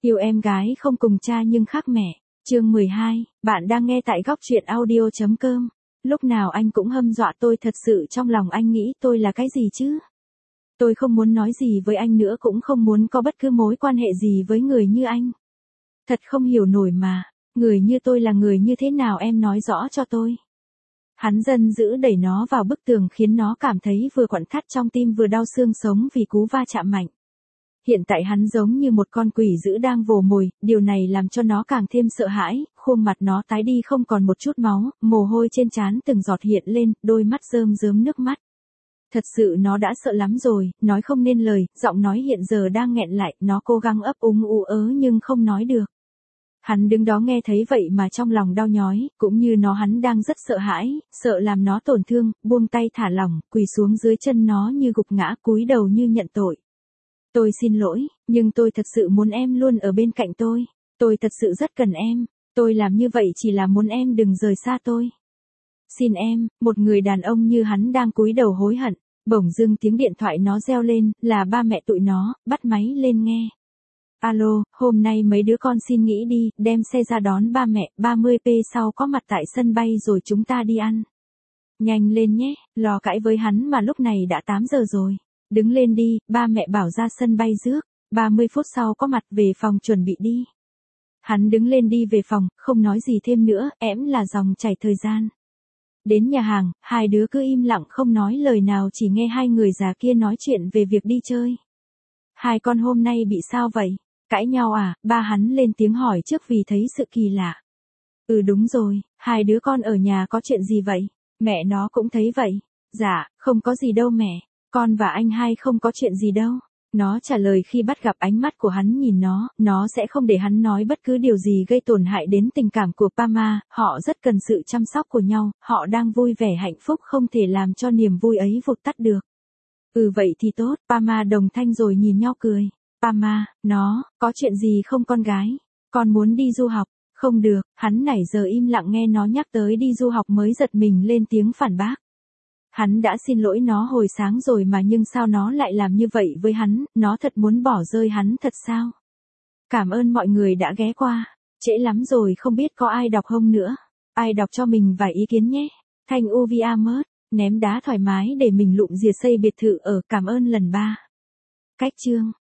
Yêu em gái không cùng cha nhưng khác mẹ. Chương 12, bạn đang nghe tại góc truyện audio.com. Lúc nào anh cũng hâm dọa tôi, thật sự trong lòng anh nghĩ tôi là cái gì chứ? Tôi không muốn nói gì với anh nữa, cũng không muốn có bất cứ mối quan hệ gì với người như anh. Thật không hiểu nổi mà, người như tôi là người như thế nào, em nói rõ cho tôi. Hắn giận dữ đẩy nó vào bức tường khiến nó cảm thấy vừa quặn thắt trong tim vừa đau xương sống vì cú va chạm mạnh. Hiện tại hắn giống như một con quỷ dữ đang vồ mồi, điều này làm cho nó càng thêm sợ hãi, khuôn mặt nó tái đi không còn một chút máu, mồ hôi trên trán từng giọt hiện lên, đôi mắt rơm rớm nước mắt. Thật sự nó đã sợ lắm rồi, nói không nên lời, giọng nói hiện giờ đang nghẹn lại, nó cố gắng ấp úng ú ớ nhưng không nói được. Hắn đứng đó nghe thấy vậy mà trong lòng đau nhói, cũng như nó hắn đang rất sợ hãi, sợ làm nó tổn thương, buông tay thả lỏng, quỳ xuống dưới chân nó như gục ngã, cúi đầu như nhận tội. Tôi xin lỗi, nhưng tôi thật sự muốn em luôn ở bên cạnh tôi. Tôi thật sự rất cần em. Tôi làm như vậy chỉ là muốn em đừng rời xa tôi. Xin em, một người đàn ông như hắn đang cúi đầu hối hận. Bỗng dưng tiếng điện thoại nó reo lên, là ba mẹ tụi nó, bắt máy lên nghe. Alo, hôm nay mấy đứa con xin nghỉ đi, đem xe ra đón ba mẹ, 30p sau có mặt tại sân bay rồi chúng ta đi ăn. Nhanh lên nhé, lo cãi với hắn mà lúc này đã 8 giờ rồi. Đứng lên đi, ba mẹ bảo ra sân bay rước, 30 phút sau có mặt, về phòng chuẩn bị đi. Hắn đứng lên đi về phòng, không nói gì thêm nữa, ẻm là dòng chảy thời gian. Đến nhà hàng, hai đứa cứ im lặng không nói lời nào, chỉ nghe hai người già kia nói chuyện về việc đi chơi. Hai con hôm nay bị sao vậy? Cãi nhau à? Ba hắn lên tiếng hỏi trước vì thấy sự kỳ lạ. Ừ đúng rồi, hai đứa con ở nhà có chuyện gì vậy? Mẹ nó cũng thấy vậy. Dạ, không có gì đâu mẹ. Con và anh hai không có chuyện gì đâu. Nó trả lời khi bắt gặp ánh mắt của hắn nhìn nó sẽ không để hắn nói bất cứ điều gì gây tổn hại đến tình cảm của Pama, họ rất cần sự chăm sóc của nhau, họ đang vui vẻ hạnh phúc, không thể làm cho niềm vui ấy vụt tắt được. Ừ vậy thì tốt, Pama đồng thanh rồi nhìn nhau cười. Pama, có chuyện gì không con gái? Con muốn đi du học. Không được, hắn nãy giờ im lặng nghe nó nhắc tới đi du học mới giật mình lên tiếng phản bác. Hắn đã xin lỗi nó hồi sáng rồi mà, nhưng sao nó lại làm như vậy với hắn, nó thật muốn bỏ rơi hắn thật sao? Cảm ơn mọi người đã ghé qua. Trễ lắm rồi, không biết có ai đọc không nữa. Ai đọc cho mình vài ý kiến nhé. Thanh Uvia Mớt, ném đá thoải mái để mình lụm rìa xây biệt thự ở, cảm ơn lần 3. Cách chương.